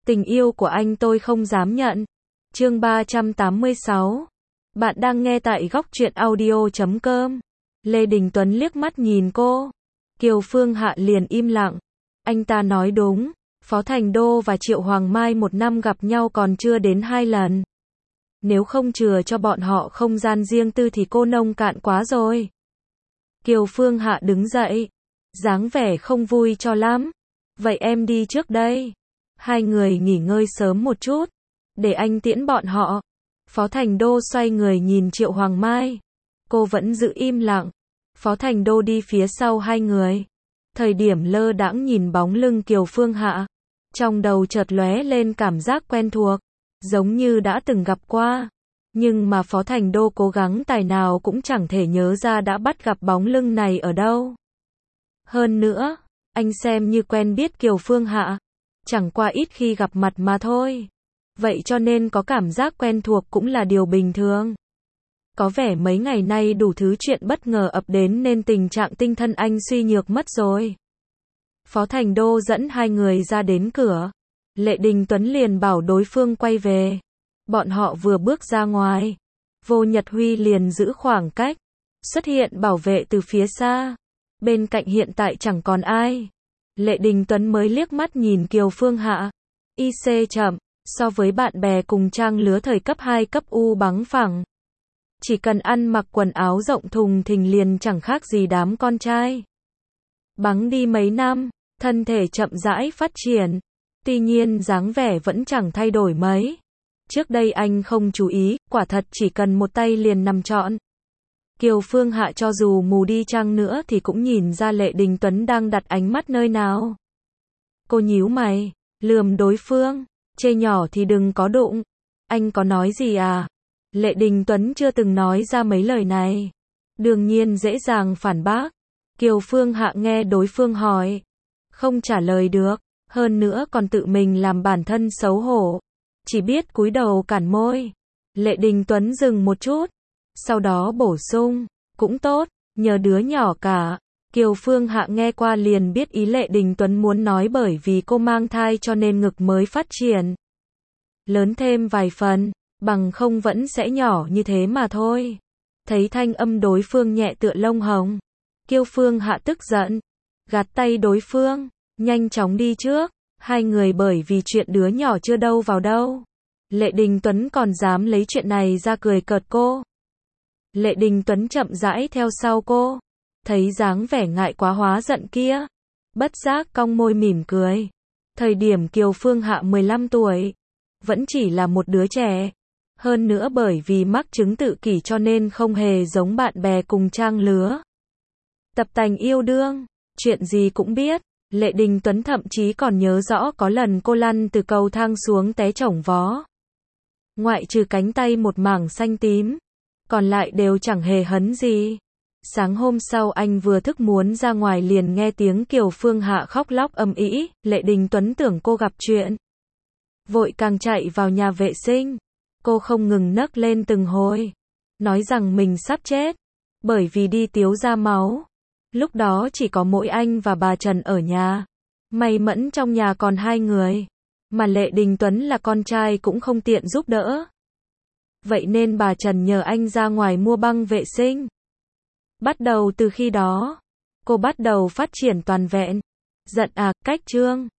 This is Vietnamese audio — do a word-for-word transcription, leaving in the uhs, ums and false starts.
Tình yêu của anh tôi không dám nhận. Chương ba trăm tám mươi sáu. Bạn đang nghe tại góc truyện audio chấm com. Lê Đình Tuấn liếc mắt nhìn cô. Kiều Phương Hạ liền im lặng. Anh ta nói đúng. Phó Thành Đô và Triệu Hoàng Mai một năm gặp nhau còn chưa đến hai lần. Nếu không chừa cho bọn họ không gian riêng tư thì cô nông cạn quá rồi. Kiều Phương Hạ đứng dậy. Dáng vẻ không vui cho lắm. Vậy em đi trước đây. Hai người nghỉ ngơi sớm một chút. Để anh tiễn bọn họ. Phó Thành Đô xoay người nhìn Triệu Hoàng Mai. Cô vẫn giữ im lặng. Phó Thành Đô đi phía sau hai người. Thời điểm lơ đãng nhìn bóng lưng Kiều Phương Hạ. Trong đầu chợt lóe lên cảm giác quen thuộc. Giống như đã từng gặp qua. Nhưng mà Phó Thành Đô cố gắng tài nào cũng chẳng thể nhớ ra đã bắt gặp bóng lưng này ở đâu. Hơn nữa, anh xem như quen biết Kiều Phương Hạ. Chẳng qua ít khi gặp mặt mà thôi. Vậy cho nên có cảm giác quen thuộc cũng là điều bình thường. Có vẻ mấy ngày nay đủ thứ chuyện bất ngờ ập đến nên tình trạng tinh thần anh suy nhược mất rồi. Phó Thành Đô dẫn hai người ra đến cửa. Lệ Đình Tuấn liền bảo đối phương quay về. Bọn họ vừa bước ra ngoài. Vô Nhật Huy liền giữ khoảng cách. Xuất hiện bảo vệ từ phía xa. Bên cạnh hiện tại chẳng còn ai. Lệ Đình Tuấn mới liếc mắt nhìn Kiều Phương Hạ. i xê chậm, so với bạn bè cùng trang lứa thời cấp hai cấp U bằng phẳng. Chỉ cần ăn mặc quần áo rộng thùng thình liền chẳng khác gì đám con trai. Bắn đi mấy năm, thân thể chậm rãi phát triển. Tuy nhiên dáng vẻ vẫn chẳng thay đổi mấy. Trước đây anh không chú ý, quả thật chỉ cần một tay liền nằm trọn. Kiều Phương Hạ cho dù mù đi chăng nữa thì cũng nhìn ra Lệ Đình Tuấn đang đặt ánh mắt nơi nào. Cô nhíu mày, lườm đối phương, chê nhỏ thì đừng có đụng. Anh có nói gì à? Lệ Đình Tuấn chưa từng nói ra mấy lời này. Đương nhiên dễ dàng phản bác. Kiều Phương Hạ nghe đối phương hỏi. Không trả lời được, hơn nữa còn tự mình làm bản thân xấu hổ. Chỉ biết cúi đầu cản môi. Lệ Đình Tuấn dừng một chút. Sau đó bổ sung, cũng tốt, nhờ đứa nhỏ cả. Kiều Phương Hạ nghe qua liền biết ý Lệ Đình Tuấn muốn nói bởi vì cô mang thai cho nên ngực mới phát triển. Lớn thêm vài phần, bằng không vẫn sẽ nhỏ như thế mà thôi. Thấy thanh âm đối phương nhẹ tựa lông hồng. Kiều Phương Hạ tức giận, gạt tay đối phương, nhanh chóng đi trước. Hai người bởi vì chuyện đứa nhỏ chưa đâu vào đâu. Lệ Đình Tuấn còn dám lấy chuyện này ra cười cợt cô. Lệ Đình Tuấn chậm rãi theo sau cô. Thấy dáng vẻ ngại quá hóa giận kia. Bất giác cong môi mỉm cười. Thời điểm Kiều Phương Hạ mười lăm tuổi. Vẫn chỉ là một đứa trẻ. Hơn nữa bởi vì mắc chứng tự kỷ cho nên không hề giống bạn bè cùng trang lứa. Tập tành yêu đương. Chuyện gì cũng biết. Lệ Đình Tuấn thậm chí còn nhớ rõ có lần cô lăn từ cầu thang xuống té chổng vó. Ngoại trừ cánh tay một mảng xanh tím. Còn lại đều chẳng hề hấn gì. Sáng hôm sau anh vừa thức muốn ra ngoài liền nghe tiếng Kiều Phương Hạ khóc lóc ầm ĩ. Lệ Đình Tuấn tưởng cô gặp chuyện. Vội càng chạy vào nhà vệ sinh. Cô không ngừng nấc lên từng hồi. Nói rằng mình sắp chết. Bởi vì đi tiếu ra máu. Lúc đó chỉ có mỗi anh và bà Trần ở nhà. May mẫn trong nhà còn hai người. Mà Lệ Đình Tuấn là con trai cũng không tiện giúp đỡ. Vậy nên bà Trần nhờ anh ra ngoài mua băng vệ sinh. Bắt đầu từ khi đó, cô bắt đầu phát triển toàn vẹn. Giận à, cách chương.